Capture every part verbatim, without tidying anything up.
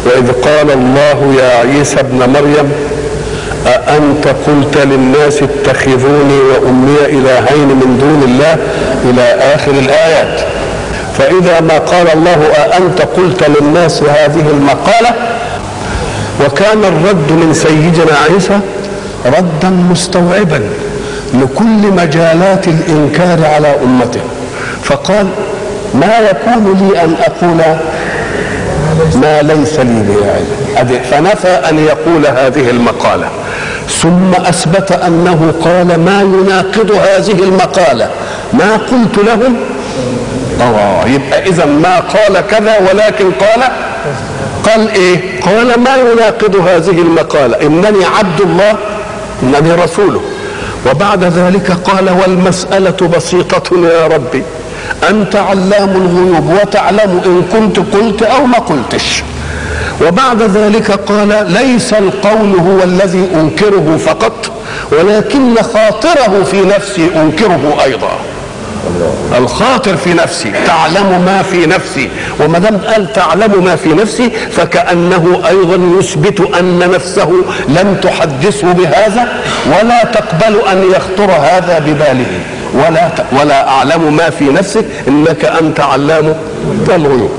وإذ قال الله يا عيسى ابن مريم أأنت قلت للناس اتخذوني وأمي إلهين من دون الله إلى آخر الآيات. فإذا ما قال الله أأنت قلت للناس هذه المقالة، وكان الرد من سيدنا عيسى ردا مستوعبا لكل مجالات الإنكار على أمته، فقال ما يكون لي أن أقول ما ليس لي به علم، فنفى أن يقول هذه المقالة، ثم أثبت أنه قال ما يناقض هذه المقالة ما قلت لهم. آه يبقى إذا ما قال كذا ولكن قال قال إيه؟ قال ما يناقض هذه المقالة، إنني عبد الله إنني رسوله. وبعد ذلك قال والمسألة بسيطة يا ربي، أنت علام الغيوب وتعلم إن كنت قلت أو ما قلتش. وبعد ذلك قال ليس القول هو الذي أنكره فقط، ولكن خاطره في نفسي أنكره أيضا. الخاطر في نفسي، تعلم ما في نفسي، وما دام قال تعلم ما في نفسي فكأنه أيضا يثبت أن نفسه لم تحدثه بهذا ولا تقبل أن يخطر هذا بباله، ولا ولا أعلم ما في نفسك إنك أنت علام الغيوب.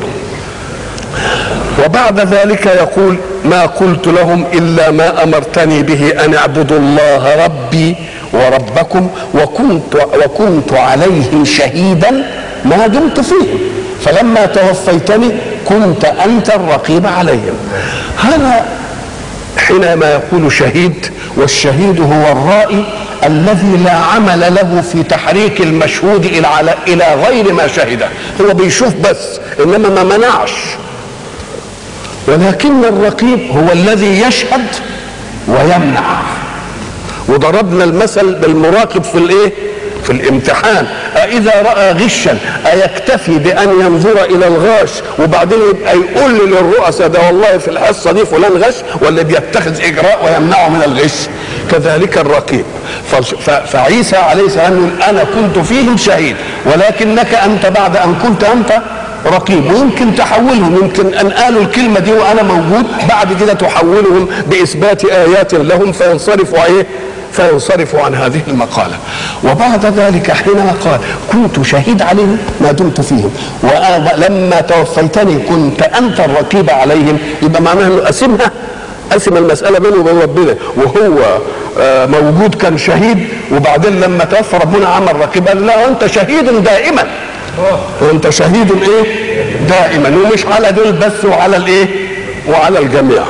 وبعد ذلك يقول ما قلت لهم إلا ما أمرتني به أن اعبدوا الله ربي وربكم وكنت وكنت عليهم شهيدا ما دمت فيهم فلما توفيتني كنت أنت الرقيب عليهم. هذا حينما يقول شهيد، والشهيد هو الرائي الذي لا عمل له في تحريك المشهود إلى غير ما شهده، هو بيشوف بس إنما ما منعش. ولكن الرقيب هو الذي يشهد ويمنع. وضربنا المثل بالمراقب في الايه؟ في الامتحان، أإذا رأى غشا أيكتفي بأن ينظر إلى الغاش وبعدين يبقى يقول للرؤساء ده والله في الحصة دي فلان غش، ولا بيتخذ إجراء ويمنعه من الغش؟ كذلك الرقيب. فعيسى عليه السلام يقول أنا كنت فيهم شهيد، ولكنك أنت بعد أن كنت أنت رقيب، ويمكن تحولهم، يمكن أن قالوا الكلمة دي وأنا موجود، بعد كده تحولهم بإثبات آيات لهم فينصرفوا إيه؟ فينصرفوا عن هذه المقالة. وبعد ذلك حينما قال كنت شهيد عليهم ما دمت فيهم ولما توفيتني كنت أنت الرقيب عليهم، يبقى معناها أنه قسمها قسم المسألة بينه وبين ربنا، وهو موجود كان شهيد، وبعدين لما توفى ربنا عمل رقيب، قال لا أنت شهيد دائما، وانت شهيد ايه دائما، ومش على دول بس وعلى الايه وعلى الجميع.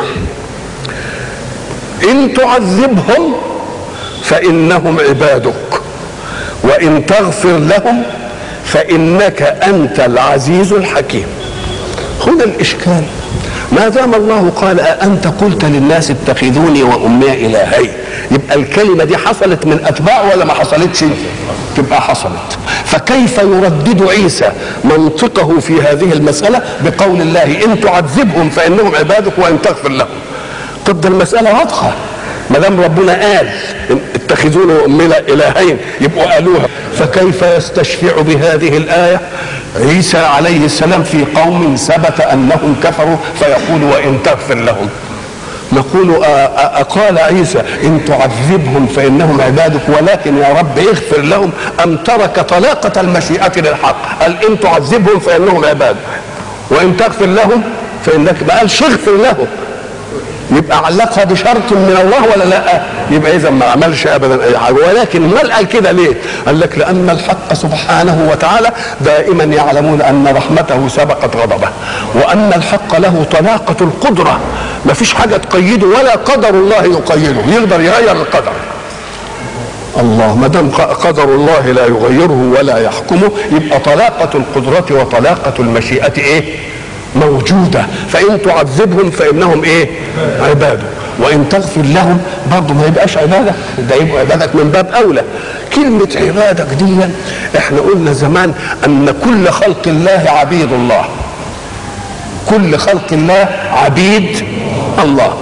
ان تعذبهم فانهم عبادك وان تغفر لهم فانك انت العزيز الحكيم. هنا الاشكال، ما دام الله قال أأنت قلت للناس اتخذوني وأمي إلهين، يبقى الكلمة دي حصلت من أتباع ولا ما حصلتش؟ تبقى حصلت. فكيف يردد عيسى منطقه في هذه المسألة بقول الله إن تعذبهم فإنهم عبادك وإن تغفر لهم؟ طب ده المسألة واضحة، ما دام ربنا قال اتخذوني وأمي إلهين يبقوا قالوها، فكيف يستشفع بهذه الآية عيسى عليه السلام في قوم ثبت أنهم كفروا فيقول وإن تغفر لهم؟ نقول أقال عيسى إن تعذبهم فإنهم عبادك ولكن يا رب اغفر لهم، أم ترك طلاقة المشيئة للحق؟ قال إن تعذبهم فإنهم عبادك وإن تغفر لهم فإنك، ما قالش اغفر لهم، يبقى علقها بشرط من الله ولا لا؟ يبقى اذا ما عملش ابدا اي حاجه. ولكن ما قال كده ليه؟ قال لك لان الحق سبحانه وتعالى دائما يعلمون ان رحمته سبقت غضبه، وان الحق له طلاقه القدره، ما فيش حاجه تقيده ولا قدر الله يقيده، يقدر يغير القدر. الله ما دام قدر الله لا يغيره ولا يحكمه، يبقى طلاقه القدره وطلاقه المشيئه ايه؟ موجودة. فإن تعذبهم فإنهم إيه؟ عباده وإن تغفر لهم برضه ما يبقاش عبادة، ده يبقى عبادك من باب أولى. كلمة عبادك دي إحنا قلنا زمان أن كل خلق الله عبيد الله، كل خلق الله عبيد الله،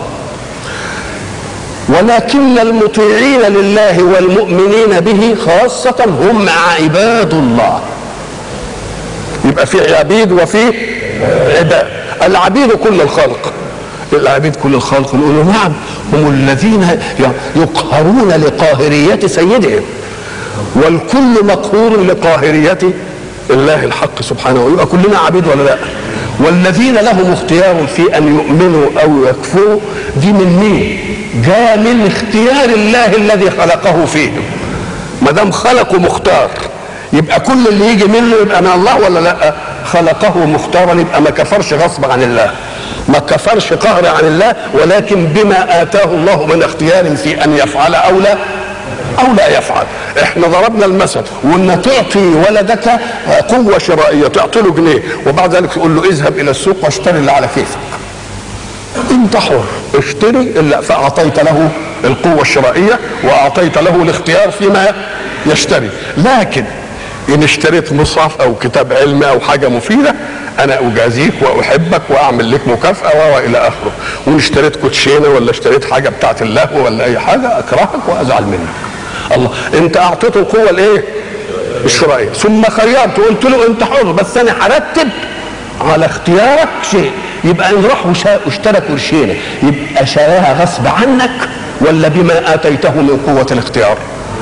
ولكن المطيعين لله والمؤمنين به خاصة هم عباد الله. يبقى في عبيد وفي عباد. العبيد كل الخلق العبيد كل الخلق؟ نقول نعم، هم الذين يقهرون لقاهرية سيدهم، والكل مقهور لقاهرية الله الحق سبحانه. ويبقى كلنا عبيد ولا لا؟ والذين لهم اختيار في ان يؤمنوا او يكفروا دي من مين؟ جاء من اختيار الله الذي خلقه فيهم. ما دام خلقه مختار يبقى كل اللي يجي منه يبقى من الله ولا لا؟ خلقه مختارا يبقى ما كفرش غصب عن الله، ما كفرش قهر عن الله، ولكن بما آتاه الله من اختيار في ان يفعل او لا او لا يفعل. احنا ضربنا المثل وان تعطي ولدك قوه شرائيه، تعطي له جنيه وبعد ذلك تقول له اذهب الى السوق واشتري اللي على كيفك، انت حر اشتري، الا فاعطيت له القوه الشرائيه واعطيت له الاختيار فيما يشتري. لكن ان اشتريت مصحف او كتاب علمي او حاجه مفيده انا اجازيك واحبك واعمل لك مكافاه والى اخره. وان اشتريت كوتشينه ولا اشتريت حاجه بتاعت اللهو ولا اي حاجه اكرهك وازعل منك. الله، انت اعطيته القوه الايه؟ الشرائيه، ثم خيرته قلت له انت حر بس انا هرتب على اختيارك شيء. يبقى ان راح واشترى كوتشينه يبقى شراها غصب عنك ولا بما اتيته من قوه الاختيار؟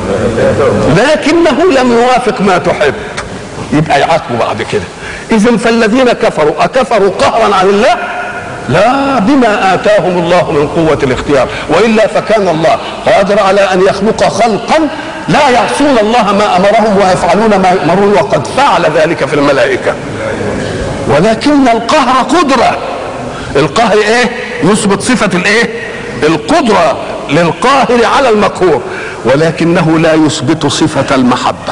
لكنه لم يوافق ما تحب يبقى يعاقبه بعد كده. اذا فالذين كفروا اكفروا قهرا عن الله؟ لا، بما آتاهم الله من قوة الاختيار، وإلا فكان الله قادر على أن يخلق خلقا لا يعصون الله ما أمرهم ويفعلون ما يؤمرون، وقد فعل ذلك في الملائكة. ولكن القهر قدرة، القهر ايه؟ يثبت صفة الايه؟ القدرة للقاهر على المقهور، ولكنه لا يثبت صفة المحبة.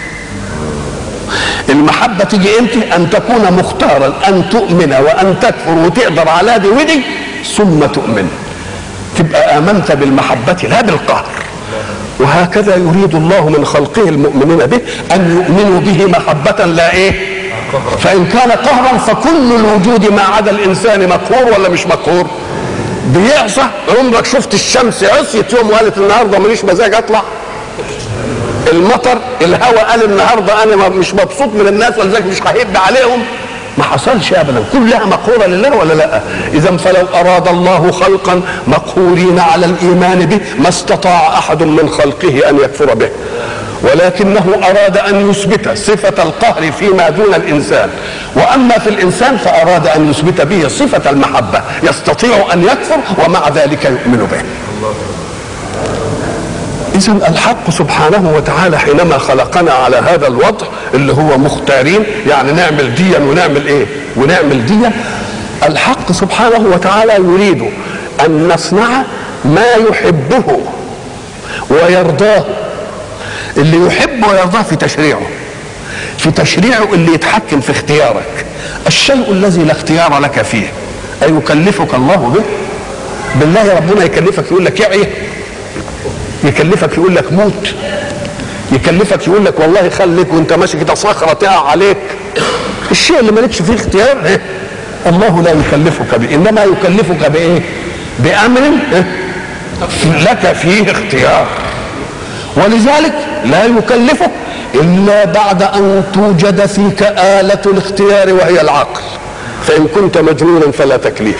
المحبة تيجي امتى؟ ان تكون مختارا ان تؤمن وان تكفر وتقدر على دي ودي ثم تؤمن، تبقى امنت بالمحبة لا بالقهر. وهكذا يريد الله من خلقه المؤمنين به ان يؤمنوا به محبة لا ايه؟ فان كان قهرا فكل الوجود ما عدا الانسان مقهور ولا مش مقهور؟ بيعصى. عمرك شفت الشمس عصيت يوم وقالت النهارده ماليش مزاج اطلع؟ المطر الهواء قال النهارده انا مش مبسوط من الناس ولذلك مش ههب عليهم؟ ما حصلش ابدا، كلها مقهوره لله ولا لا؟ اذا فلو اراد الله خلقا مقهورين على الايمان به ما استطاع احد من خلقه ان يكفر به، ولكنه اراد ان يثبت صفه القهر فيما دون الانسان، واما في الانسان فاراد ان يثبت به صفه المحبه، يستطيع ان يكفر ومع ذلك يؤمن به. إذا الحق سبحانه وتعالى حينما خلقنا على هذا الوضع اللي هو مختارين، يعني نعمل ديا ونعمل ايه ونعمل ديا، الحق سبحانه وتعالى يريد أن نصنع ما يحبه ويرضاه. اللي يحب ويرضاه في تشريعه، في تشريعه اللي يتحكم في اختيارك. الشيء الذي لا اختيار لك فيه أيكلفك الله به؟ بالله ربنا يكلفك يقول لك يعي؟ يكلفك يقول لك موت؟ يكلفك يقول لك والله خليك وانت ماشي كده صخره تقع عليك؟ الشيء اللي مالكش فيه اختيار إيه؟ الله لا يكلفك به، انما يكلفك بايه؟ بامر إيه؟ لك فيه اختيار. ولذلك لا يكلفك الا بعد ان توجد فيك آلة الاختيار وهي العقل، فان كنت مجنونا فلا تكليف،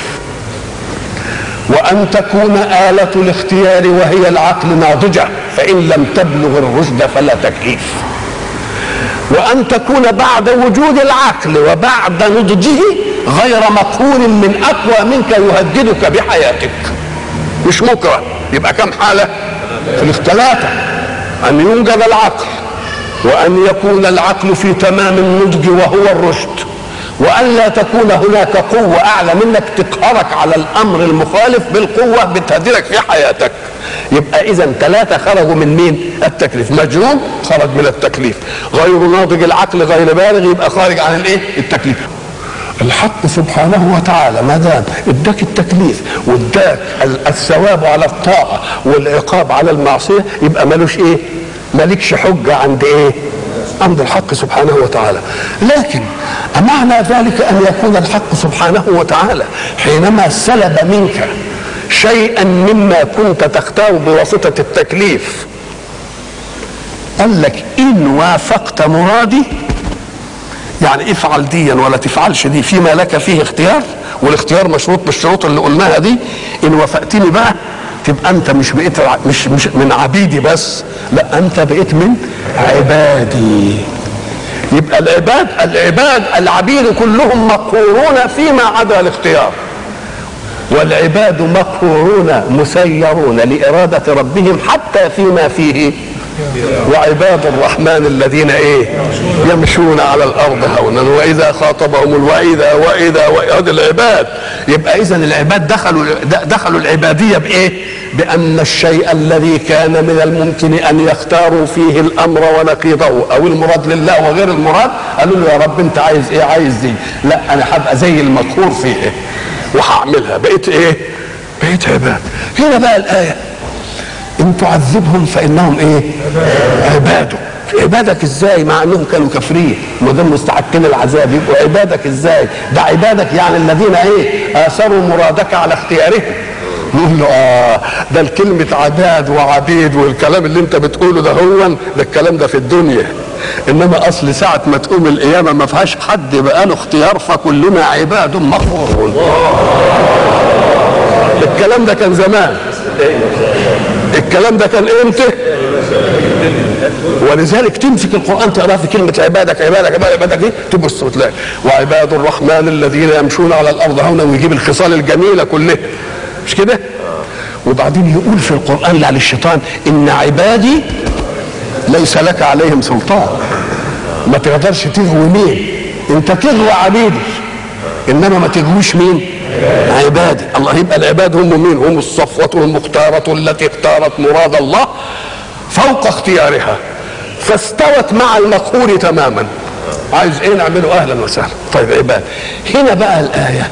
وأن تكون آلة الاختيار وهي العقل ناضجة فإن لم تبلغ الرشد فلا تكليف، وأن تكون بعد وجود العقل وبعد نضجه غير مقهور من أقوى منك يهددك بحياتك، مش مكره. يبقى كم حالة؟ في الثلاثة: أن يوجد العقل، وأن يكون العقل في تمام النضج وهو الرشد، وأن لا تكون هناك قوة أعلى منك تقهرك على الأمر المخالف بالقوة بتهددك في حياتك. يبقى إذا ثلاثة خرجوا من مين؟ التكليف. مجنون خرج من التكليف، غير ناضج العقل غير بالغ يبقى خارج عن الايه؟ التكليف. الحق سبحانه وتعالى ما دام اداك التكليف واداك الثواب على الطاعة والعقاب على المعصية يبقى مالوش ايه؟ مالكش حجة عند ايه؟ عند الحق سبحانه وتعالى. لكن أمعنى ذلك أن يكون الحق سبحانه وتعالى حينما سلب منك شيئا مما كنت تختار بواسطة التكليف قال لك إن وافقت مرادي يعني افعل ديا ولا تفعلش دي فيما لك فيه اختيار، والاختيار مشروط بالشروط اللي قلناها دي. ان وافقتني بقى تبقى انت مش بقيت مش مش من عبيدي بس، لا انت بقيت من عبادي. يبقى العباد العباد العبيد كلهم مقهورون فيما عدا الاختيار، والعباد مقهورون مسيرون لإرادة ربهم حتى فيما فيه. وعباد الرحمن الذين ايه يمشون على الارض هونا واذا خاطبهم الواذا واذا واذا العباد. يبقى اذا العباد دخلوا دخلوا العباديه بايه؟ بان الشيء الذي كان من الممكن ان يختاروا فيه الامر ونقيضه او المراد لله وغير المراد، قالوا له يا رب انت عايز ايه؟ عايز دي، لا انا هبقى زي المقهور فيه إيه؟ وهعملها. بقيت ايه؟ بقيت عباد. هنا بقى الايه ان تعذبهم فانهم ايه؟ عبادك. عبادك ازاي مع انهم كانوا كافرين؟ ما دام مستحقين العذاب يبقوا عبادك ازاي؟ ده عبادك يعني الذين ايه؟ اثروا مرادك على اختيارهم. نقول له اه ده الكلمه عباد وعبيد والكلام اللي انت بتقوله ده هو ده الكلام ده في الدنيا، انما اصل ساعه ما تقوم القيامه ما فيهاش حد بقى له اختيار، فكلنا عباد مغفورون. الكلام ده كان زمان، الكلام ده كان امتى؟ ولذلك تمسك القران تقرا في كلمه عبادك عبادك عبادك, عبادك دي تبص وتلاقي وعباد الرحمن الذين يمشون على الارض هونا، ويجيب الخصال الجميله كلها، مش كده؟ وبعدين يقول في القران لعن الشيطان ان عبادي ليس لك عليهم سلطان. ما تقدرش تغوي مين؟ انت تغوي عبيدي انما ما تغويش مين؟ عبادي. الله. يبقى العباد هم مين؟ هم الصفوة المختارة التي اختارت مراد الله فوق اختيارها فاستوت مع المقهور تماما. عايز ايه نعمله؟ اهلا وسهلا. طيب عباد. هنا بقى الآية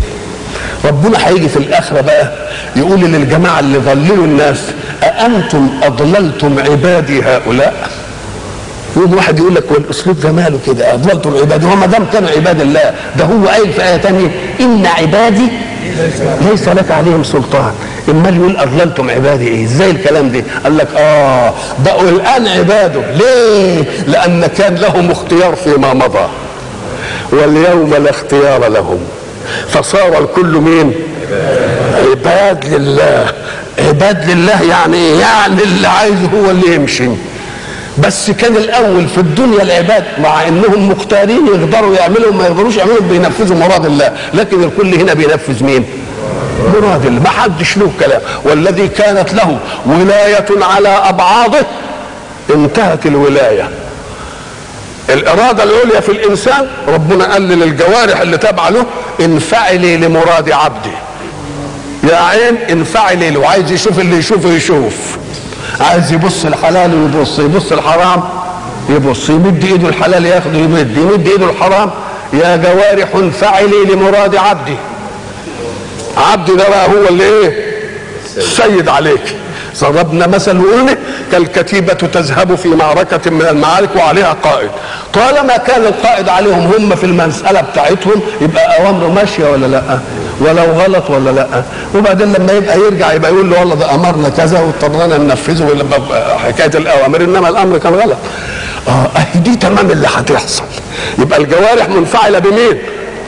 ربنا هيجي في الآخرة بقى يقول للجماعة اللي ضللوا الناس أأنتم أضللتم عبادي هؤلاء؟ يقول واحد يقول لك والاسلوب ده ماله كده؟ اضللتم عبادي، هو ما دام كانوا عباد الله ده هو قايل في ايه ثانيه ان عبادي ليس لك عليهم سلطان. امال يقول اضللتم عبادي ايه؟ ازاي الكلام ده؟ قال لك اه بقوا الان عباده. ليه؟ لان كان لهم اختيار فيما مضى واليوم لا اختيار لهم فصار الكل مين؟ عباد لله. عباد لله يعني ايه؟ يعني اللي عايزه هو اللي يمشي. بس كان الاول في الدنيا العباد مع انهم مختارين يقدروا يعملوا ما يقدروش يعملوا بينفذوا مراد الله، لكن الكل هنا بينفذ مين؟ مراد الله. ما حدش له كلام. والذي كانت له ولايه على ابعاضه انتهت الولايه. الاراده العليا في الانسان ربنا قال للجوارح اللي تابعه له انفعلي لمراد عبدي. يا عين انفعلي له، عايز يشوف اللي يشوفه يشوف، عايز يبص الحلال ويبص، يبص الحرام يبص، يمد ايده الحلال ياخده يمد، يمد ايده الحرام. يا جوارح انفعلي لمراد عبدي. عبدي ده بقى هو اللي ايه؟ السيد عليك. ضربنا مثل وقلنا كالكتيبة تذهب في معركة من المعارك وعليها قائد. طالما كان القائد عليهم هم في المسألة بتاعتهم يبقى أوامره ماشية ولا لا؟ ولو غلط ولا لا؟ وبعدين لما يبقى يرجع يبقى يقول له والله ده أمرنا كذا واضطرينا ننفذه حكاية الأوامر، إنما الأمر كان غلط. اه دي تمام اللي هتحصل. يبقى الجوارح منفعلة بمين؟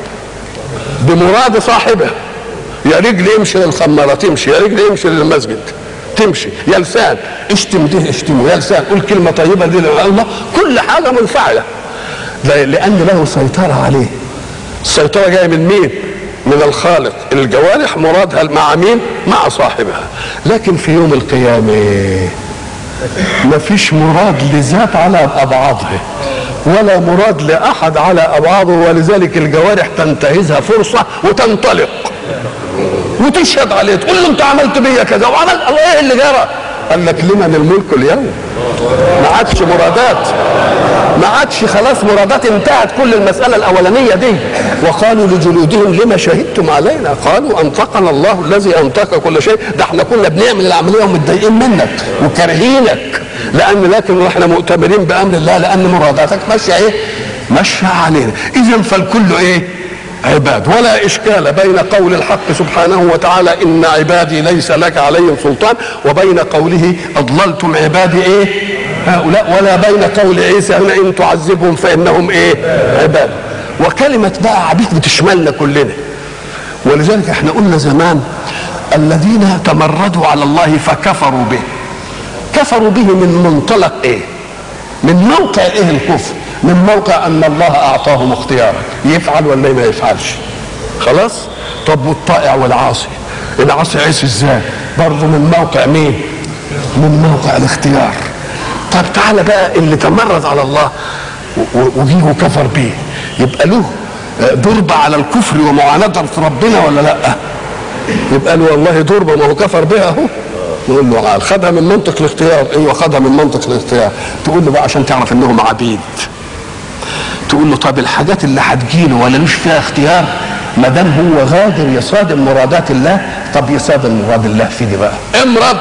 بمراد صاحبها. يا رجل يمشي للخمارة تمشي، يا رجل يمشي للمسجد تمشي، يا لسان اشتم ده اشتمه، يا لسان قول كلمه طيبه دي الله. كل حاجه منفعله لان له سيطره عليه. السيطره جايه من مين؟ من الخالق. الجوارح مرادها مع مين؟ مع صاحبها. لكن في يوم القيامه ما فيش مراد لذات على ابعاضها ولا مراد لاحد على ابعاضه، ولذلك الجوارح تنتهزها فرصه وتنطلق وتشهد عليه تقول له انت عملت بيا كذا وعملت الله. ايه اللي جرى؟ قال لك لمن الملك اليوم. ما عادش مرادات، ما عادش خلاص مرادات، انتهت كل المساله الاولانيه دي. وقالوا لجلودهم لما شهدتم علينا؟ قالوا انطقنا الله الذي انطق كل شيء. ده احنا كنا بنعمل العمليه ومتضايقين منك وكارهينك، لان لكن احنا مؤتمرين بامر الله لان مراداتك ماشيه ايه؟ ماشيه علينا. اذا فالكل ايه؟ عباد. ولا إشكال بين قول الحق سبحانه وتعالى إن عبادي ليس لك عليهم سلطان وبين قوله أضللتم عبادي إيه؟ هؤلاء ولا بين قول عيسى هنا ان تعذبهم فانهم ايه عباد. وكلمه بقى عبيد بتشملنا كلنا، ولذلك احنا قلنا زمان الذين تمردوا على الله فكفروا به. كفروا به من منطلق ايه؟ من موقع ايه الكفر؟ من موقع ان الله اعطاهم اختيارا يفعل ولا ما يفعلش. خلاص؟ طب والطائع والعاصي، العاصي عيسى ازاي؟ برضه من موقع مين؟ من موقع الاختيار. طب تعالى بقى اللي تمرد على الله وجيه وكفر به، يبقى له ضربة على الكفر ومعاندة ربنا ولا لا؟ يبقى له والله ضربة ما هو كفر بها اهو. نقول له عال خدها من منطق الاختيار. ايوه خدها من منطق الاختيار. تقول له بقى عشان تعرف انهم عبيد، تقول له طب الحاجات اللي هتجيله ولا لوش فيها اختيار، ما دام هو غادر يصادم مرادات الله، طب يصادم مراد الله في دي بقى امرض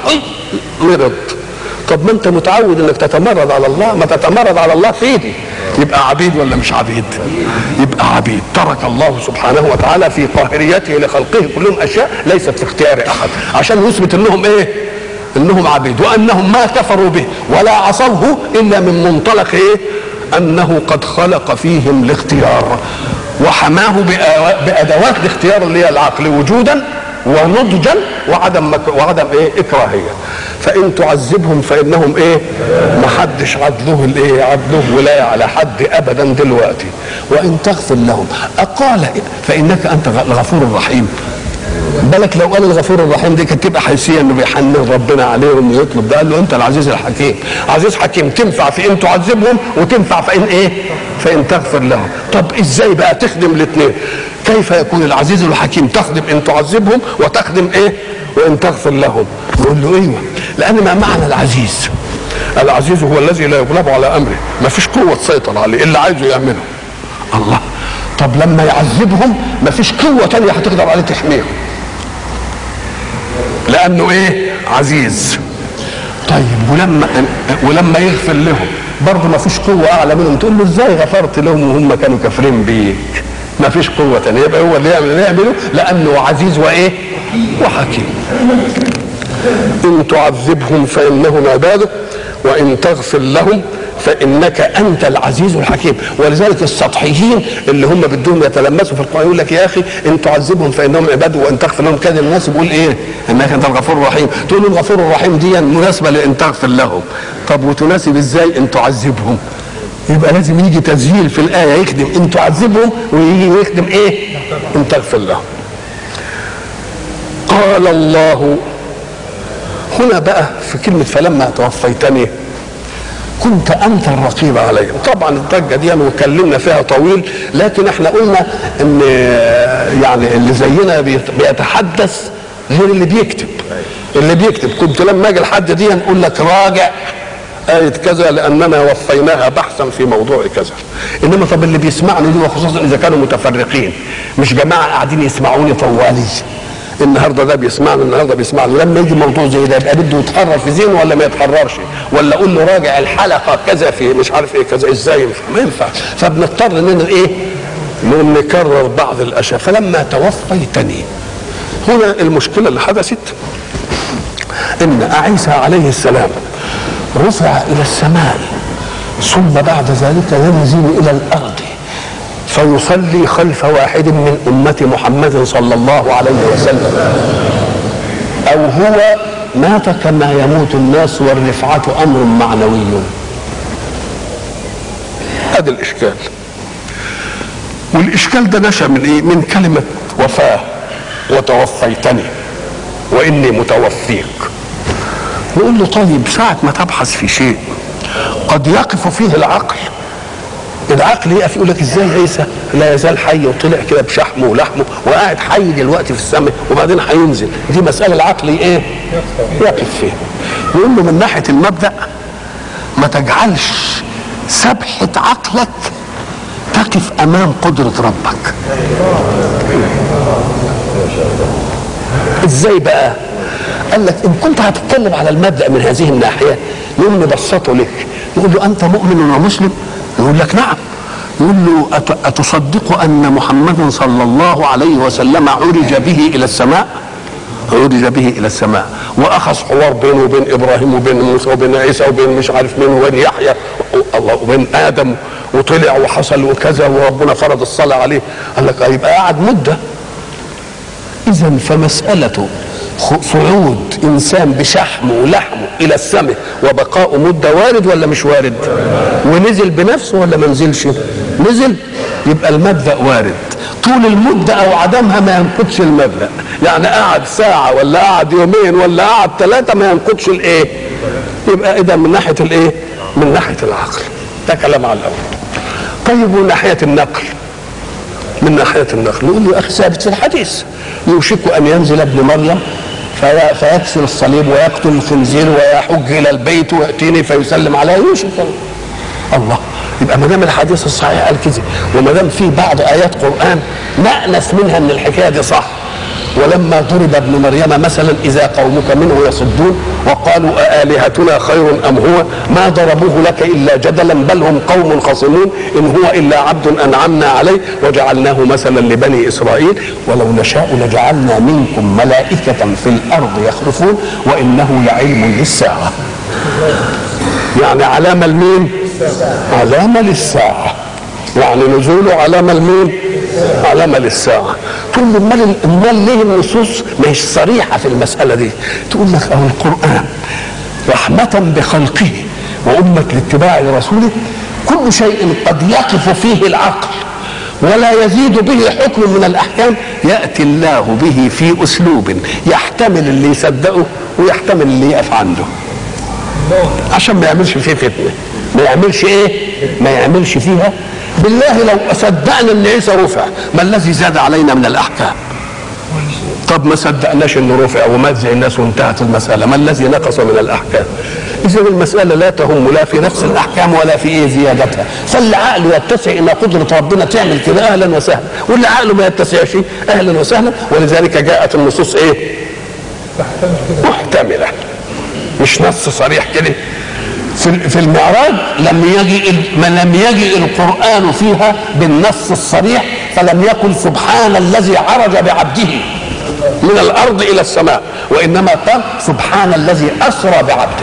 مرض. طب ما انت متعود انك تتمرد على الله، ما تتمرد على الله في دي، يبقى عبيد ولا مش عبيد؟ يبقى عبيد. ترك الله سبحانه وتعالى في قاهريته لخلقه كلهم اشياء ليست في اختيار احد، عشان يثبت انهم ايه؟ انهم عبيد، وانهم ما كفروا به ولا عصوه الا من منطلق ايه؟ انه قد خلق فيهم الاختيار وحماه بادوات الاختيار اللي هي العقل وجودا ونضجا وعدم مك... وعدم ايه؟ اكراهيه. فان تعذبهم فانهم ايه؟ ما حدش عدله الايه؟ عدله ولايه على حد ابدا دلوقتي. وان تغفر لهم اقال فانك انت الغفور الرحيم. بالك لو قال الغفور الرحيم دي كانت تبقى حيثيه انه بيحنن ربنا عليهم ويطلب ده. قال له انت العزيز الحكيم. عزيز حكيم تنفع في ان تعذبهم وتنفع في ان ايه؟ فان تغفر لهم. طب ازاي بقى تخدم الاثنين؟ كيف يكون العزيز الحكيم تخدم ان تعذبهم وتخدم ايه؟ وان تغفر لهم. نقول له ايوه، لان ما معنى العزيز؟ العزيز هو الذي لا يغلب على امره، ما فيش قوه تسيطر عليه، اللي عايزه يعمله. الله. طب لما يعذبهم ما فيش قوه ثانيه هتقدر عليه تحميهم، لانه ايه؟ عزيز. طيب ولما ولما يغفر لهم برضه ما فيش قوه اعلى منهم، تقول له ازاي غفرت لهم وهم كانوا كافرين بيك؟ ما فيش قوه ثانيه، يبقى هو اللي يعمل اللي يعمله لانه عزيز وايه؟ وحكيم. ان تعذبهم فانهم عبادك وان تغفر لهم فانك انت العزيز الحكيم. ولذلك السطحيين اللي هم بدهم يتلمسوا في القران يقول لك يا اخي ان تعذبهم فانهم عباد وان تغفر لهم كان المناسب يقول ايه؟ انك انت الغفور الرحيم. تقول الغفور الرحيم دي مناسبه لان تغفر لهم. طب وتناسب ازاي ان تعذبهم؟ يبقى لازم يجي تسجيل في الايه يخدم ان تعذبهم ويجي يخدم ايه؟ ان تغفر لهم. قال الله هنا بقى في كلمه فلما توفيتني كنت انت الرقيب عليهم. طبعا الضجه دي وكلمنا فيها طويل، لكن احنا قلنا ان يعني اللي زينا بيتحدث غير اللي بيكتب. اللي بيكتب كنت لما اجي لحد دي نقول لك راجع آية كذا لأننا وفيناها بحثا في موضوع كذا. إنما طب اللي بيسمعني دي وخصوصا إذا كانوا متفرقين، مش جماعة قاعدين يسمعوني طوالي، النهارده ده بيسمعني النهارده بيسمعني، لما يجي موضوع زي ده يبقى بده يتحرر في ذهنه ولا ما يتحررش؟ ولا اقول له راجع الحلقه كذا في مش عارف ايه كذا، ازاي ينفع؟ ما ينفع. فبنضطر اننا ايه؟ نكرر بعض الاشياء. فلما توفيتني، هنا المشكله اللي حدثت ان عيسى عليه السلام رفع الى السماء ثم بعد ذلك ينزل الى الارض فيصلي خلف واحد من أمة محمد صلى الله عليه وسلم، أو هو مات كما يموت الناس والرفعة أمر معنوي. هذا الإشكال. والإشكال ده نشأ من إيه؟ من كلمة وفاة وتوفيتني وإني متوفيك. نقول له طيب ساعة ما تبحث في شيء قد يقف فيه العقل، العقل يقف يقول لك ازاي عيسى لا يزال حي وطلع كده بشحمه ولحمه وقاعد حي دلوقتي في السماء وبعدين هينزل؟ دي مساله العقل ايه؟ يقف فيها. يقول له من ناحيه المبدا ما تجعلش سبحه عقلك تقف امام قدره ربك. ازاي بقى؟ قال لك ان كنت هتتكلم على المبدا من هذه الناحيه نقوم نبسطه لك، نقول له انت مؤمن ومسلم؟ يقول لك نعم. يقول له أتصدق أن محمدا صلى الله عليه وسلم عرج به إلى السماء؟ عرج به إلى السماء. واخذ حوار بينه وبين ابراهيم وبين موسى وبين عيسى وبين مش عارف مين وبين يحيى الله وبين ادم وطلع وحصل وكذا وربنا فرض الصلاه عليه. قال لك يبقى قعد مده. اذا فمساله صعود انسان بشحمه ولحمه الى السماء وبقاؤه مده وارد ولا مش وارد؟ ونزل بنفسه ولا ما نزلش؟ نزل. يبقى المبدا وارد. طول المده او عدمها ما ينقضش المبدا. يعني قعد ساعه ولا قعد يومين ولا قعد ثلاثه ما ينقضش الايه؟ يبقى اذا من ناحيه الايه؟ من ناحيه العقل. ده كلام على الاول. طيب ومن ناحيه النقل؟ من ناحيه النقل نقول له اخي ثابت في الحديث يوشك ان ينزل ابن مريم في فيكسر الصليب ويقتل الخنزير ويحج الى البيت وياتيني فيسلم عليه. يوشك الله. يبقى ما دام الحديث الصحيح قال كده وما دام في بعض ايات قران نأنس منها ان الحكايه دي صح. ولما ضرب ابن مريم مثلا اذا قومك منه يصدون وقالوا أآلهتنا خير ام هو ما ضربوه لك الا جدلا بل هم قوم خصمون ان هو الا عبد انعمنا عليه وجعلناه مثلا لبني اسرائيل ولو نشاء لجعلنا منكم ملائكه في الارض يخلفون وانه لعلم للساعه. يعني علامه لمين؟ علامه للساعه. يعني نزوله علامه لمين؟ علامه للساعه. تقول له امال امال ليه النصوص مش صريحه في المساله دي؟ تقول لك اهو القران رحمه بخلقه وامه لاتباع رسوله كل شيء قد يقف فيه العقل ولا يزيد به حكم من الاحكام ياتي الله به في اسلوب يحتمل اللي يصدقه ويحتمل اللي يقف عنده عشان ما يعملش فيه فتنه. ما يعملش ايه؟ ما يعملش فيها. بالله لو صدقنا ان عيسى رفع ما الذي زاد علينا من الاحكام؟ طب ما صدقناش انه رفع ومات زي الناس وانتهت المساله، ما الذي نقص من الاحكام؟ اذا المساله لا تهم لا في نفس الاحكام ولا في ايه زيادتها. فاللي عقله يتسع ان قدره ربنا تعمل كده اهلا وسهلا، واللي عقله ما يتسعش اهلا وسهلا. ولذلك جاءت النصوص ايه؟ محتمله مش نص صريح كده. في في المعراج لم يجي ما لم يجي القرآن فيها بالنص الصريح فلم يقل سبحان الذي عرج بعبده من الأرض إلى السماء وإنما قال سبحان الذي أسرى بعبده.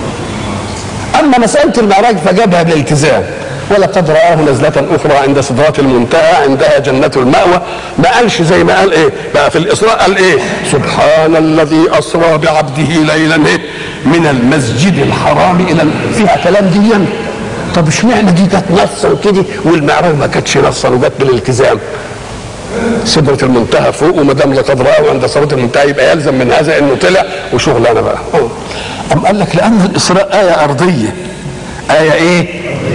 أما مسألة المعراج فجابها بالالتزام ولقد رآه نزلة أخرى عند سدرة المنتهى عندها جنة المأوى. ما قالش زي ما قال إيه بقى في الإسراء قال إيه سبحان الذي أسرى بعبده ليلا إيه من المسجد الحرام إلى فيها كلام دي. طب اشمعنى دي كانت نصا وكده والمعراج ما كانتش نصا وجت بالالتزام؟ سدرة المنتهى فوق وما دام لقد رآه عند سدرة المنتهى يبقى يلزم من هذا إنه طلع وشغلانة بقى. أم قال لك لأن الإسراء آية أرضية آية إيه؟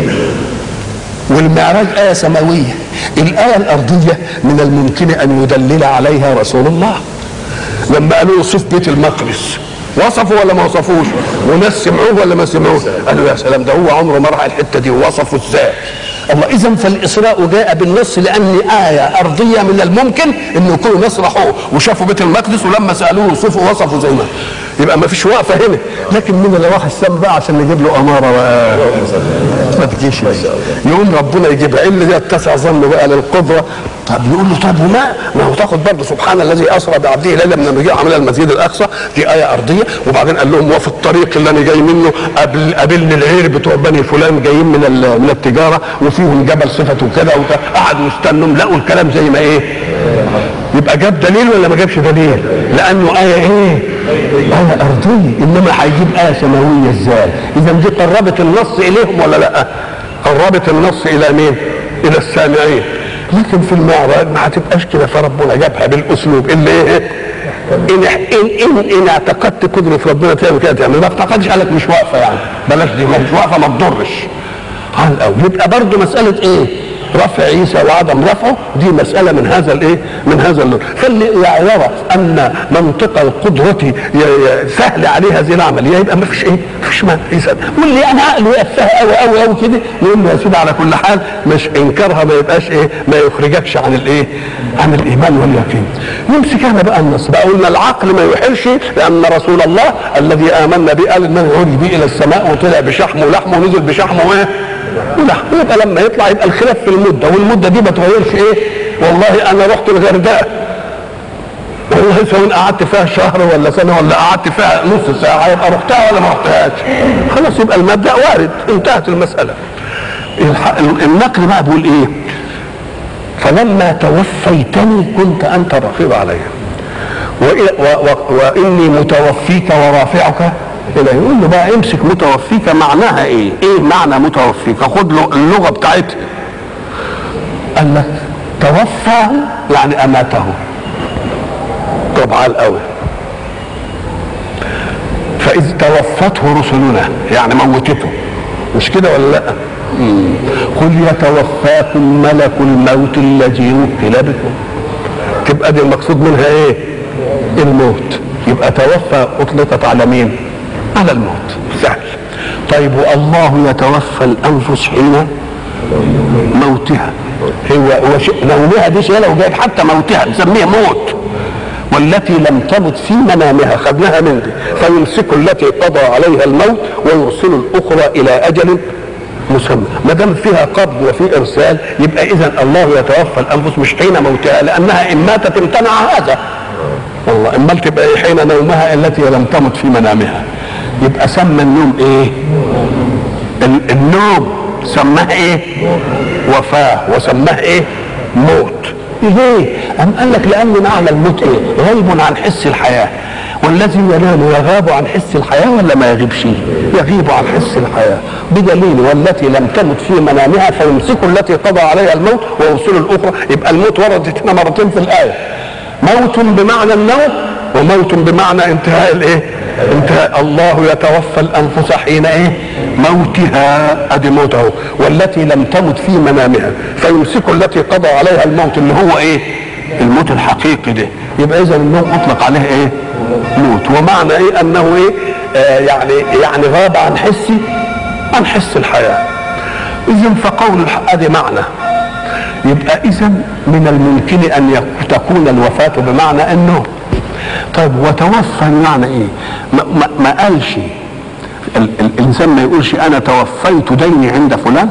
والمعراج آية سماوية. الآية الأرضية من الممكن أن يدلل عليها رسول الله. لما قالوا صف بيت المقدس وصفوا ولا ما وصفوش؟ وناس سمعوه ولا ما سمعوه؟ قالوا يا سلام ده هو عمره ما راح الحتة دي ووصفوا ازاي؟ الله. إذا فالإسراء جاء بالنص لأن آية أرضية من الممكن إنه يكونوا ناس راحوا وشافوا بيت المقدس ولما سألوه وصفوا وصفوا زي ما. يبقى ما فيش وقفة هنا. لكن مين اللي راح السما بقى عشان نجيب له أمارة بقى؟ ما تجيش يقوم ربنا يجيبها. إيه اللي يتسع ظنه بقى للقدرة؟ طب يقول له طب وما ما هو تاخد برضه سبحان الذي اسرى بعبده ليلا من المسجد عمل المسجد الاقصى دي ايه ارضيه. وبعدين قال لهم وفي الطريق اللي انا جاي منه قابل قابلني العير بتوع بني فلان جايين من من التجاره وفيهم جبل صفته كذا وقعدوا يستنوا لقوا الكلام زي ما ايه. يبقى جاب دليل ولا ما جابش دليل؟ لانه ايه ايه؟ ايه ارضيه. انما هيجيب ايه سماويه ازاي؟ اذا دي قربت النص اليهم ولا لا؟ قربت النص الى مين؟ الى السامعين. لكن في المعراج ما هتبقاش كده. فربنا جابها بالاسلوب اللي ايه؟ ان ان ان, إن اعتقدت قدره ربنا تعمل كده تعمل. ما اعتقدش قالك مش واقفه يعني بلاش دي مش واقفه ما تضرش. على الاول يبقى برضه مساله ايه؟ رفع عيسى وعدم رفعه دي مساله من هذا الايه؟ من هذا اللون. فاللي يعرف ان منطق القدره سهل عليه هذه العمليه يبقى ما فيش ايه؟ ما فيش مانع يسال. واللي يعني عقله يقفها قوي قوي قوي كده يقول له يا سيدي على كل حال مش انكارها ما يبقاش ايه؟ ما يخرجكش عن الايه؟ عن الايمان واليقين. نمسك احنا بقى النص بقى قلنا العقل ما يحلش لان رسول الله الذي امنا به قال انه عرج به الى السماء وطلع بشحمه ولحمه ونزل بشحمه وايه؟ ولحمه. يبقى لما يطلع يبقى الخلاف في المده والمده دي ما تغيرش ايه؟ والله انا رحت الغردقه والله سواء قعدت فيها شهر ولا سنه ولا قعدت فيها نص ساعه يبقى رحتها ولا ما رحتهاش؟ خلاص يبقى المبدا وارد، انتهت المساله. النقل بقى بيقول ايه؟ فلما توفيتني كنت انت الرقيب علي واني متوفيك ورافعك اليه. يقول له بقى امسك متوفيك معناها ايه؟ ايه معنى متوفيك؟ خد له اللغه بتاعتها. قال لك توفاه يعني اماته. طب عال قوي. فاذ توفته رسلنا يعني موتته، مش كده ولا لا؟ مم. قل يتوفاكم ملك الموت الذي وكل بكم. تبقى دي المقصود منها ايه؟ الموت. يبقى توفى اطلقت على مين؟ على الموت. سهل. طيب والله يتوفى الانفس حين موتها. هو هو شيء نومها دي شيء لو جايب حتى موتها نسميها موت. والتي لم تمت في منامها خدناها من دي. فيمسك التي قضى عليها الموت ويرسل الاخرى الى اجل مسمى. ما دام فيها قبض وفي ارسال يبقى اذا الله يتوفى الانفس مش حين موتها، لانها ان ماتت امتنع هذا. والله امال تبقى إيه؟ حين نومها التي لم تمت في منامها. يبقى سمى النوم ايه؟ النوم سماه ايه؟ وفاه. وسماه ايه؟ موت. ليه؟ أم قال لك لأن معنى الموت ايه؟ غيب عن حس الحياة. والذي ينام يغاب عن حس الحياة ولا ما يغيبش؟ يغيب عن حس الحياة بدليل والتي لم تمت في منامها فيمسك التي قضى عليها الموت ويرسل الأخرى. يبقى الموت وردت هنا مرتين في الآية. موت بمعنى النوم وموت بمعنى انتهاء الايه؟ انتهاء. الله يتوفى الانفس حين ايه؟ موتها. ادي موته. والتي لم تمت في منامها فيمسك التي قضى عليها الموت اللي هو ايه؟ الموت الحقيقي ده. يبقى اذا النوم اطلق عليه ايه؟ موت. ومعنى ايه؟ انه ايه؟ آه يعني يعني غاب عن حسي عن حس الحياه. اذا فقول الحق ادي معنى. يبقى اذا من الممكن ان تكون الوفاه بمعنى النوم. طيب وتوفى بمعنى ايه؟ ما, ما, ما قالش ال الانسان ما يقولش انا توفيت ديني عند فلان.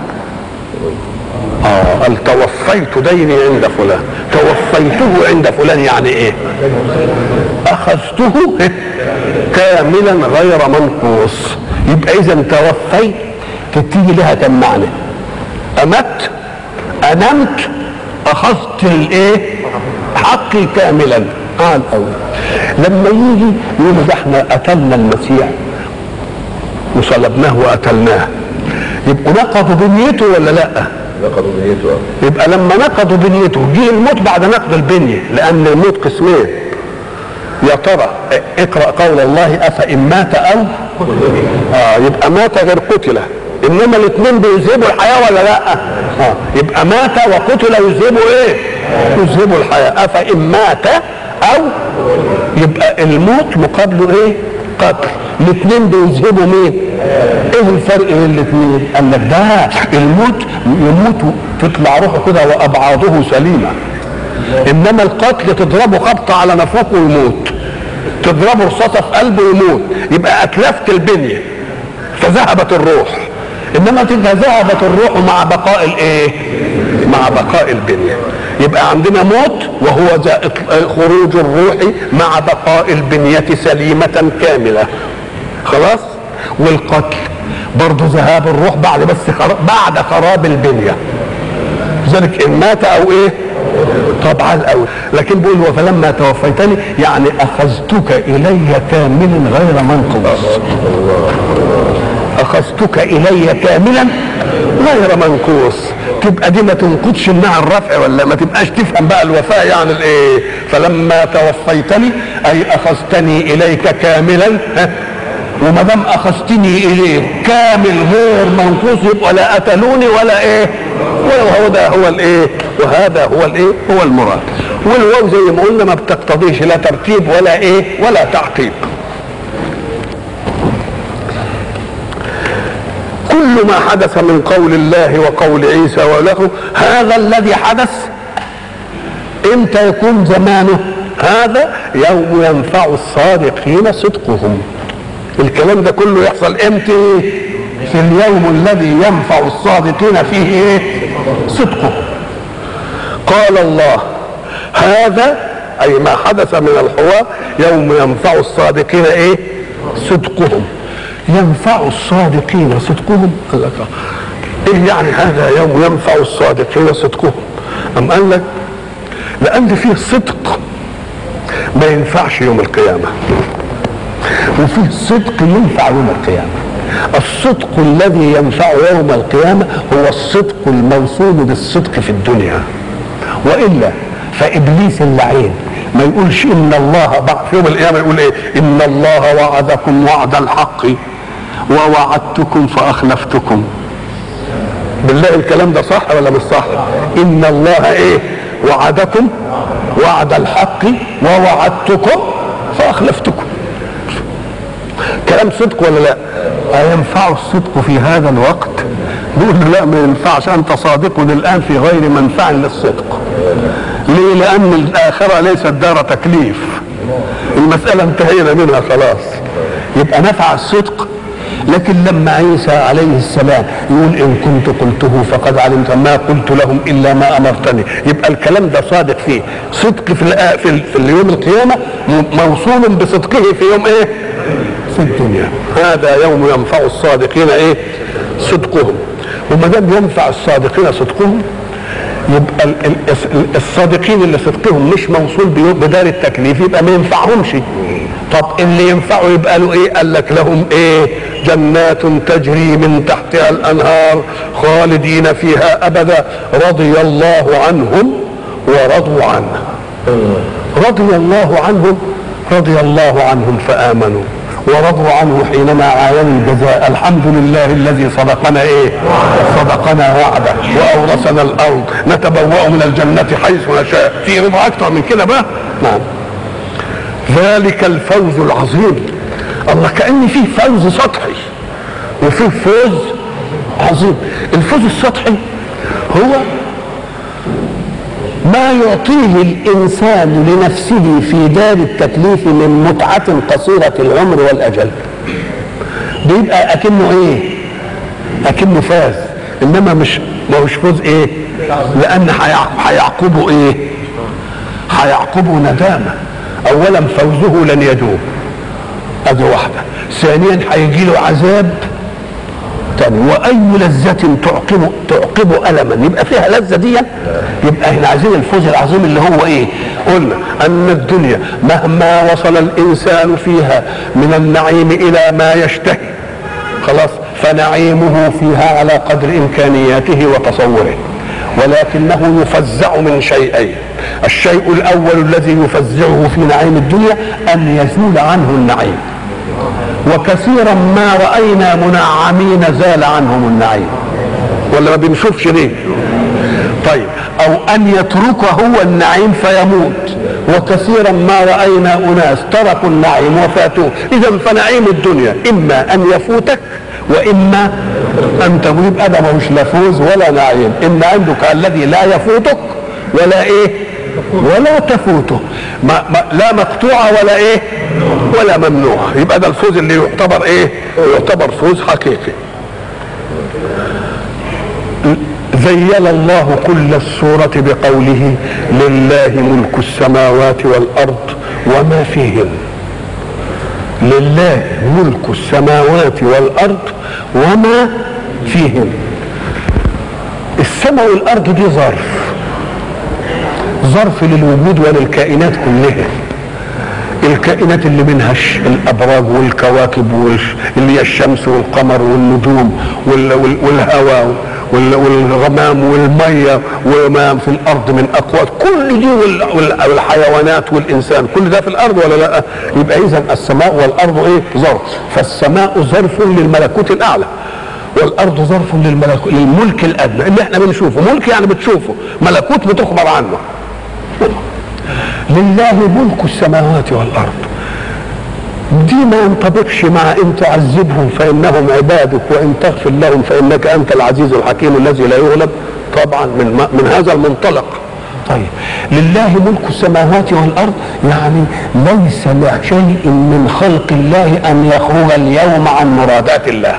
اه قال توفيت ديني عند فلان. توفيته عند فلان يعني ايه؟ اخذته كاملا غير منقوص. يبقى اذا توفيت تتيجي لها كم معنى؟ امت، انمت، اخذت الايه؟ حقي كاملا. قال اول لما يجي يقول ده احنا قتلنا المسيح وصلبناه وقتلناه، يبقوا نقضوا بنيته ولا لا؟ نقضوا بنيته. يبقى لما نقضوا بنيته جه الموت بعد نقض البنيه، لان الموت قسمين. يا ترى اقرا قول الله افإن مات او اه يبقى مات غير قتل، انما الاثنين بيذهبوا الحياه ولا لا؟ اه يبقى مات وقتل يذهبوا ايه؟ يذهبوا الحياه. افإن مات او يبقى الموت مقابله ايه؟ قتل. الاثنين بيذهبوا مين؟ ايه الفرق بين الاثنين؟ قال لك ده الموت يموت تطلع روحه كده وابعاضه سليمه، انما القتل تضربه خبطه على نافوخه ويموت، تضربه رصاصه في قلبه ويموت. يبقى اتلفت البنيه فذهبت الروح، انما تبقى ذهبت الروح مع بقاء الايه؟ مع بقاء البنيه. يبقى عندنا موت وهو خروج الروح مع بقاء البنيه سليمه كامله. خلاص. والقتل برضه ذهاب الروح بعد بس خراب بعد خراب البنيه. لذلك ان مات او ايه؟ طبعا الاول. لكن بيقول وفلما توفيتني يعني اخذتك الي كاملا غير منقوص. اخذتك الي كاملا غير منقوص. تبقى دي ما تنقضش انها الرفع ولا ما تبقاش تفهم بقى الوفاء يعني الايه؟ فلما توفيتني اي اخذتني اليك كاملا. ها؟ وما دام اخذتني اليه كامل غير منقوص يبقى لا قتلوني ولا ايه؟ وهو ده هو الايه؟ وهذا هو الايه؟ هو المراد. والواو زي ما قلنا ما بتقتضيش لا ترتيب ولا ايه؟ ولا تعقيب. كل ما حدث من قول الله وقول عيسى وله هذا الذي حدث امتى يكون زمانه؟ هذا يوم ينفع الصادقين صدقهم. الكلام ده كله يحصل امتى؟ في اليوم الذي ينفع الصادقين فيه ايه؟ صدقه. قال الله هذا اي ما حدث من الحوار يوم ينفع الصادقين ايه؟ صدقهم. ينفع الصادقين صدقهم؟ قال لك ايه يعني هذا يوم ينفع الصادقين صدقهم؟ ام قال لك لان فيه صدق ما ينفعش يوم القيامه، وفيه صدق ينفع يوم القيامه. الصدق الذي ينفع يوم القيامه هو الصدق الموصول بالصدق في الدنيا، والا فابليس اللعين ما يقولش ان الله بعد في يوم القيامه يقول ايه؟ ان الله وعدكم وعد الحق ووعدتكم فاخلفتكم. بالله الكلام ده صح ولا مش صح؟ ان الله ايه؟ وعدكم وعد الحق ووعدتكم فاخلفتكم. كلام صدق ولا لا؟ أينفع الصدق في هذا الوقت؟ نقول له لا ما ينفعش، انت صادق الان في غير منفع للصدق. ليه؟ لان الاخره ليست دار تكليف، المساله انتهينا منها خلاص. يبقى نفع الصدق. لكن لما عيسى عليه السلام يقول ان كنت قلته فقد علمت ما قلت لهم الا ما امرتني، يبقى الكلام ده صادق فيه صدق في في, في اليوم القيامه موصول بصدقه في يوم ايه؟ في الدنيا. هذا يوم ينفع الصادقين ايه؟ صدقهم. وما دام ينفع الصادقين صدقهم يبقى الصادقين اللي صدقهم مش موصول بدار التكليف يبقى ما ينفعهمش. طب اللي ينفعوا يبقى له ايه؟ قال لك لهم ايه؟ جنات تجري من تحتها الانهار خالدين فيها ابدا رضي الله عنهم ورضوا عنه. رضي الله عنهم رضي الله عنهم فآمنوا ورضوا عنه حينما عاينوا الجزاء. الحمد لله الذي صدقنا ايه؟ صدقنا وعده واورثنا الارض نتبوأ من الجنة حيث نشاء. في رضا اكتر من كده بقى؟ نعم. ذلك الفوز العظيم. الله كأن فيه فوز سطحي وفيه فوز عظيم. الفوز السطحي هو ما يعطيه الإنسان لنفسه في دار التكليف من متعة قصيرة العمر والأجل. بيبقى أكنه إيه؟ أكنه فاز. إنما مش ما هوش فوز إيه؟ لأن هيعقبه إيه؟ هيعقبه ندامة. أولا فوزه لن يدوم، هذه واحدة. ثانيا هيجي له عذاب تاني. وأي لذة تعقب تعقب ألما يبقى فيها لذة دي. يبقى احنا عايزين الفوز العظيم اللي هو ايه؟ قلنا أن الدنيا مهما وصل الإنسان فيها من النعيم إلى ما يشتهي خلاص فنعيمه فيها على قدر إمكانياته وتصوره، ولكنه يفزع من شيئين. الشيء الأول الذي يفزعه في نعيم الدنيا أن يزول عنه النعيم، وكثيرا ما رأينا منعمين زال عنهم النعيم ولا ما بنشوفش ليه؟ طيب أو أن يتركه هو النعيم فيموت، وكثيرا ما رأينا أناس تركوا النعيم وفاتوه. إذا فنعيم الدنيا إما أن يفوتك وإما أن تموت. يبقى ده مش لا فوز ولا نعيم. إن عندك الذي لا يفوتك ولا إيه؟ ولا تفوته. ما ما لا مقطوعة ولا إيه؟ ولا ممنوع. يبقى ده الفوز اللي يعتبر إيه؟ يعتبر فوز حقيقي. زين الله كل الصورة بقوله لله ملك السماوات والأرض وما فيهن. لله ملك السماوات والأرض وما فيهن. السماء والأرض دي ظرف ظرف للوجود وللكائنات كلها. الكائنات اللي منها الابراج والكواكب واللي هي الشمس والقمر والنجوم والهواء والغمام والميه وما في الارض من اقوات، كل دي والحيوانات والانسان، كل ده في الارض ولا لا؟ يبقى اذا السماء والارض ايه؟ ظرف. فالسماء ظرف للملكوت الاعلى والارض ظرف للملكوت للملك الادنى اللي احنا بنشوفه. ملك يعني بتشوفه، ملكوت بتخبر عنه. لله ملك السماوات والارض. دي ما ينطبقش مع ان تعذبهم فانهم عبادك وان تغفر لهم فانك انت العزيز الحكيم الذي لا يغلب. طبعا من من هذا المنطلق. طيب لله ملك السماوات والارض يعني ليس لشيء من خلق الله ان يخرج اليوم عن مرادات الله،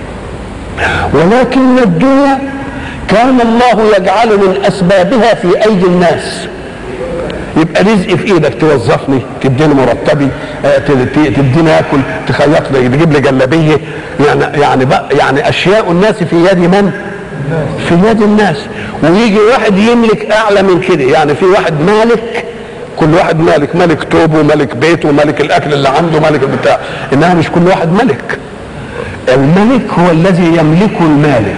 ولكن الدنيا كان الله يجعل من اسبابها في ايدي الناس. يبقى رزقي في ايدك، توظفني، تديني مرتبي، تديني اكل، تخيط لي، تجيب لي جلابيه، يعني يعني بقى يعني اشياء الناس في يد من؟ في يد الناس. ويجي واحد يملك اعلى من كده، يعني في واحد مالك، كل واحد مالك، ملك توبه، ملك بيته، ملك الاكل اللي عنده، ملك البتاع، انما مش كل واحد ملك. الملك هو الذي يملكه المالك.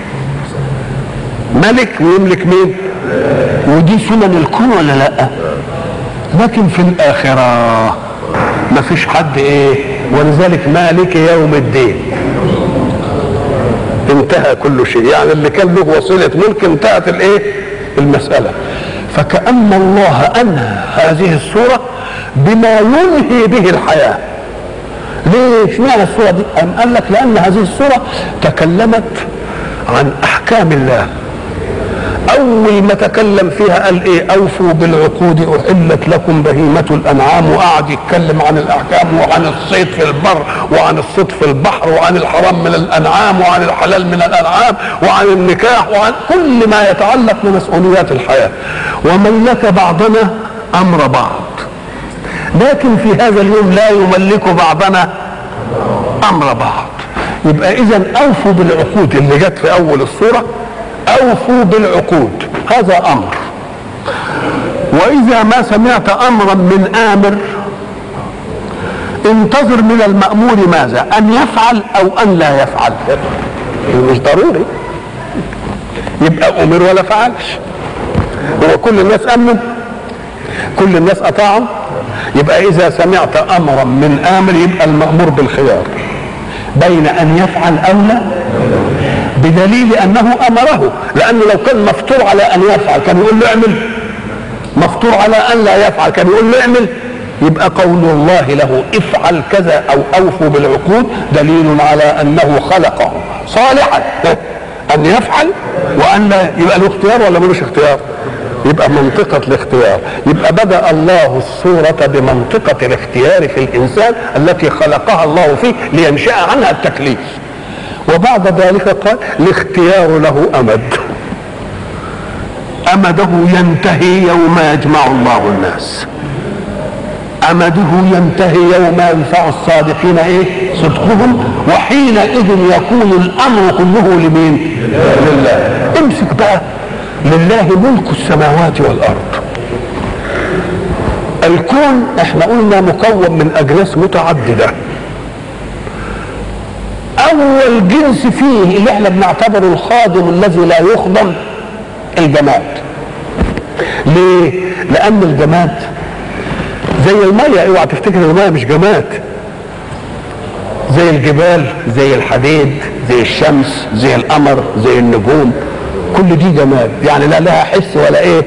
ملك ويملك مين؟ ودي سنن الكون ولا لا؟ لكن في الاخره ما فيش حد ايه، ولذلك مالك يوم الدين، انتهى كل شيء، يعني اللي كان له وصيله ملك انتهت الايه؟ المساله. فكأن الله انهى هذه السوره بما ينهي به الحياه. ليه اشمعنى السوره دي؟ أم قال لك لان هذه السوره تكلمت عن احكام الله. اول ما تكلم فيها قال ايه؟ اوفوا بالعقود احلت لكم بهيمه الانعام، وقعد يتكلم عن الاحكام وعن الصيد في البر وعن الصيد في البحر وعن الحرام من الانعام وعن الحلال من الانعام وعن النكاح وعن كل ما يتعلق بمسؤوليات الحياه. وملك بعضنا امر بعض، لكن في هذا اليوم لا يملك بعضنا امر بعض. يبقى اذا اوفوا بالعقود اللي جت في اول السوره، اوفوا بالعقود، هذا امر. واذا ما سمعت امرا من امر انتظر من المامور ماذا؟ ان يفعل او ان لا يفعل، مش ضروري يبقى امر ولا فعلش. هو كل الناس امنوا، كل الناس اطاعوا، يبقى اذا سمعت امرا من امر يبقى المامور بالخيار بين ان يفعل او لا، بدليل انه امره. لانه لو كان مفطور على ان يفعل كان يقول له اعمل، مفطور على ان لا يفعل كان يقول له اعمل. يبقى قول الله له افعل كذا او اوفوا بالعقود دليل على انه خلقه صالحا ان يفعل وان لا، يبقى له اختيار ولا ملوش اختيار؟ يبقى منطقة الاختيار. يبقى بدأ الله السورة بمنطقة الاختيار في الإنسان التي خلقها الله فيه لينشأ عنها التكليف. وبعد ذلك قال الاختيار له أمد، أمده ينتهي يوم يجمع الله الناس، أمده ينتهي يوم ينفع الصادقين إيه؟ صدقهم، وحينئذ يكون الأمر كله لمين؟ لله. امسك بقى، لله ملك السماوات والأرض. الكون احنا قلنا مكون من أجناس متعددة. أول جنس فيه اللي احنا بنعتبره الخادم الذي لا يخدم الجماد. ليه؟ لأن الجماد زي المية، اوعى تفتكر المية مش جماد، زي الجبال، زي الحديد، زي الشمس، زي القمر، زي النجوم، كل دي جماد، يعني لا لها حس ولا ايه.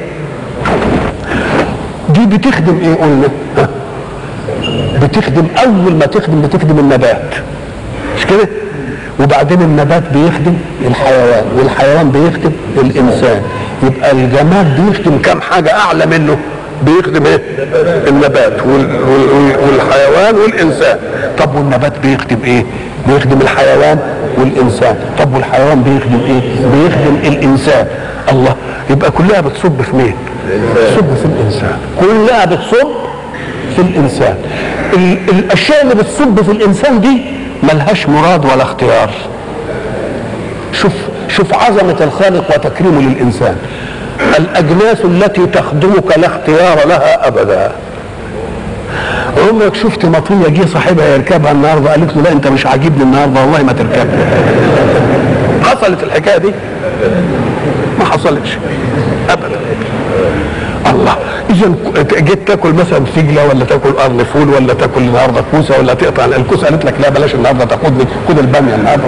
دي بتخدم ايه قلنا؟ بتخدم، اول ما تخدم بتخدم النبات، مش كده؟ وبعدين النبات بيخدم الحيوان، والحيوان بيخدم الانسان. يبقى الجماد بيخدم كم حاجه اعلى منه، بيخدم ايه؟ النبات والحيوان والانسان. طب والنبات بيخدم ايه؟ بيخدم الحيوان والانسان. طب والحيوان بيخدم ايه؟ بيخدم الانسان. الله، يبقى كلها بتصب في مين؟ بتصب في الانسان، كلها بتصب في الانسان. الاشياء اللي بتصب في الانسان دي ملهاش مراد ولا اختيار. شوف شوف عظمة الخالق وتكريمه للانسان. الاجناس التي تخدمك لا اختيار لها ابدا. عمرك شفت مطويه جه صاحبها يركبها النهارده قالت له لا انت مش عاجبني النهارده والله ما تركبها؟ حصلت الحكايه دي؟ ما حصلتش ابدا. الله، اذا جيت تاكل مثلا فجله ولا تاكل قرن فول ولا تاكل النهارده كوسه ولا تقطع الكوسه، قالت لك لا بلاش النهارده تاخدني، خد الباميه النهارده.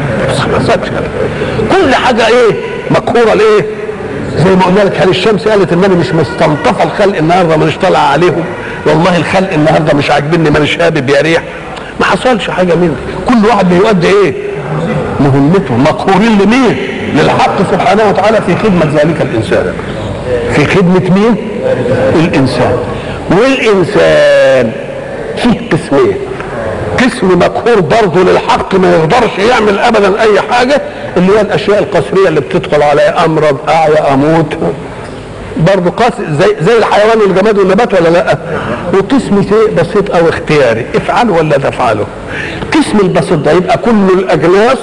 كل حاجه ايه؟ مقهوره لايه؟ زي ما قلنا لك، هل الشمس قالت ان انا مش مستلطفه الخلق النهارده مانيش طالعه عليهم؟ والله الخلق النهارده مش عاجبني مانيش هابب يا ريح. ما حصلش حاجه منه، كل واحد بيؤدي ايه؟ مهمته. مقهورين لمين؟ للحق سبحانه وتعالى في خدمه ذلك الانسان. في خدمه مين؟ الانسان. والانسان فيه قسمين، قسم مقهور برضه للحق ما يقدرش يعمل ابدا اي حاجه، اللي هي الاشياء القصريه اللي بتدخل عليها، امرض، اعيا، اموت، برضه قاسم زي زي الحيوان والجماد والنبات ولا لا؟ وقسم شيء بسيط او اختياري، افعله ولا تفعله. القسم البسيط ده يبقى كل الاجناس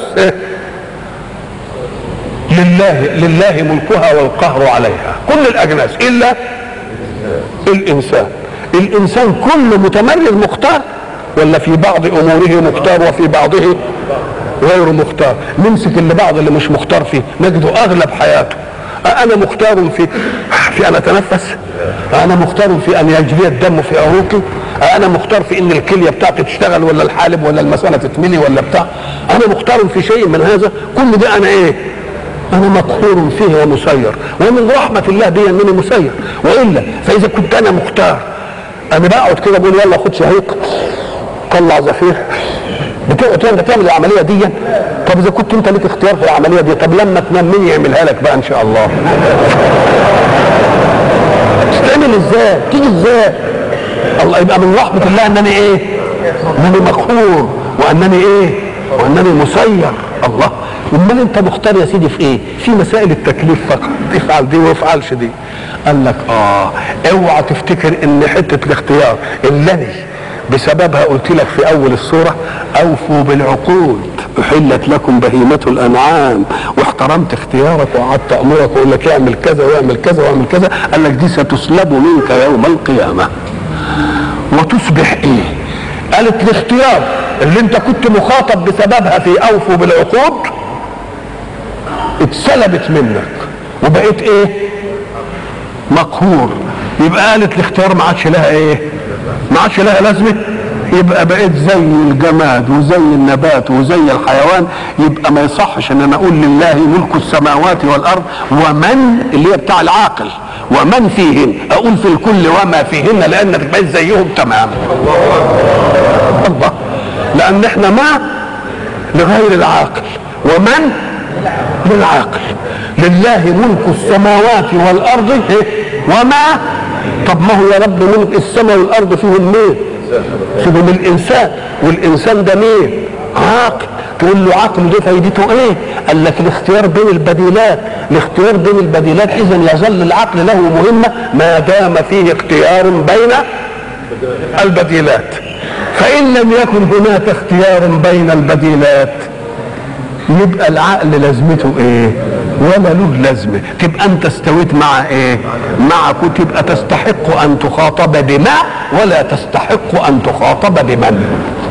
لله لله ملكها والقهر عليها، كل الاجناس الا الانسان. الانسان كله متمرد مختار ولا في بعض اموره مختار وفي بعضه غير مختار؟ نمسك اللي بعض اللي مش مختار فيه نجده اغلب حياته. انا مختار في في ان اتنفس، انا مختار في ان يجري الدم في عروقي، انا مختار في ان الكليه بتاعتي تشتغل ولا الحالب ولا المثانه تتملي ولا بتاع، انا مختار في شيء من هذا. كل ده انا ايه؟ انا مقهور فيه ومسير، ومن رحمه الله بي انني مسير. والا فاذا كنت انا مختار انا بقعد كده بقول يلا خد شهيق طلع زفير، بتقعد انت تعمل العمليه دي. طب اذا كنت انت ليك اختيار في العمليه دي، طب لما تنام مين يعملها لك بقى ان شاء الله؟ تستعمل ازاي؟ تيجي ازاي؟ الله يبقى من رحمه الله انني ايه؟ انني مقهور وانني ايه؟ وانني مسير. الله، امال انت مختار يا سيدي في ايه؟ في مسائل التكليف فقط، افعل دي وافعلش دي. قال لك اه اوعى تفتكر ان حته الاختيار الذي بسببها قلت لك في اول السوره اوفوا بالعقود احلت لكم بهيمه الانعام، واحترمت اختيارك وقعدت امرك واقول لك اعمل كذا واعمل كذا واعمل كذا. قال لك دي ستسلب منك يوم القيامه وتصبح ايه؟ قالت الاختيار اللي انت كنت مخاطب بسببها في اوفوا بالعقود اتسلبت منك وبقيت ايه؟ مقهور. يبقى قالت الاختيار ما عادش لها ايه؟ ما عادش لها لازمه. يبقى بقيت زي الجماد وزي النبات وزي الحيوان. يبقى ما يصحش ان انا اقول لله ملك السماوات والارض ومن اللي هي بتاع العاقل ومن فيهن، اقول في الكل وما فيهن، لانك بقيت زيهم تمام. الله، لان احنا ما لغير العاقل ومن للعاقل. لله ملك السماوات والارض وما. طب ما هو يا رب ملك السماء والارض فيهم مين؟ فيهم الانسان، والانسان ده مين؟ عاقل. تقول له عقل ده فايدته ايه؟ قال لك الاختيار بين البديلات. الاختيار بين البديلات اذا يظل العقل له مهمه ما دام فيه اختيار بين البديلات. فان لم يكن هناك اختيار بين البديلات يبقى العقل لازمته ايه؟ ولا له لازمه. تبقى انت استويت مع ايه؟ مع تبقى تستحق ان تخاطب بما ولا تستحق ان تخاطب بمن.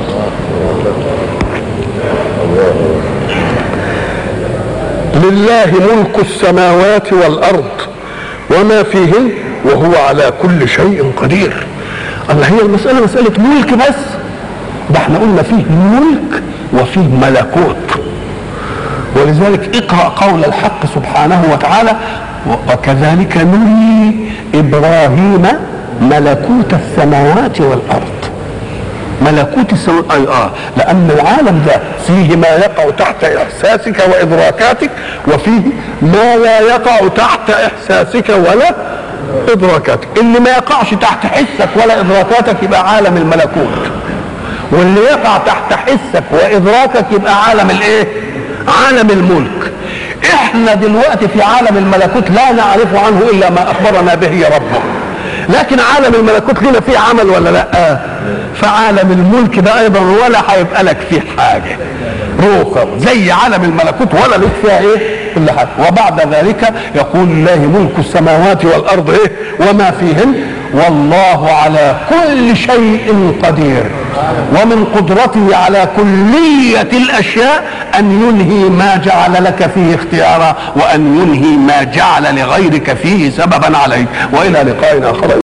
لله ملك السماوات والارض وما فيهن وهو على كل شيء قدير. الله، هي المساله مساله ملك بس؟ ده احنا قلنا فيه ملك وفيه ملكوت. ولذلك اقرأ قول الحق سبحانه وتعالى وكذلك نري إبراهيم ملكوت السماوات والأرض. ملكوت السماوات أي آه لأن العالم ده فيه ما يقع تحت إحساسك وإدراكاتك وفيه ما لا يقع تحت إحساسك ولا إدراكاتك. اللي ما يقعش تحت حسك ولا إدراكاتك يبقى عالم الملكوت، واللي يقع تحت حسك وإدراكك يبقى عالم الإيه؟ عالم الملك. احنا دلوقتي في عالم الملكوت لا نعرف عنه الا ما اخبرنا به ربنا، لكن عالم الملكوت لنا فيه عمل ولا لا؟ فعالم الملك ده ايضا ولا هيبقى لك فيه حاجه روخه زي عالم الملكوت ولا لك فيها ايه؟ كل حاجه. وبعد ذلك يقول لله ملك السماوات والارض ايه؟ وما فيهن والله على كل شيء قدير. ومن قدرته على كلية الأشياء أن ينهي ما جعل لك فيه اختيارا وأن ينهي ما جعل لغيرك فيه سببا عليك. وإلى لقاء آخر.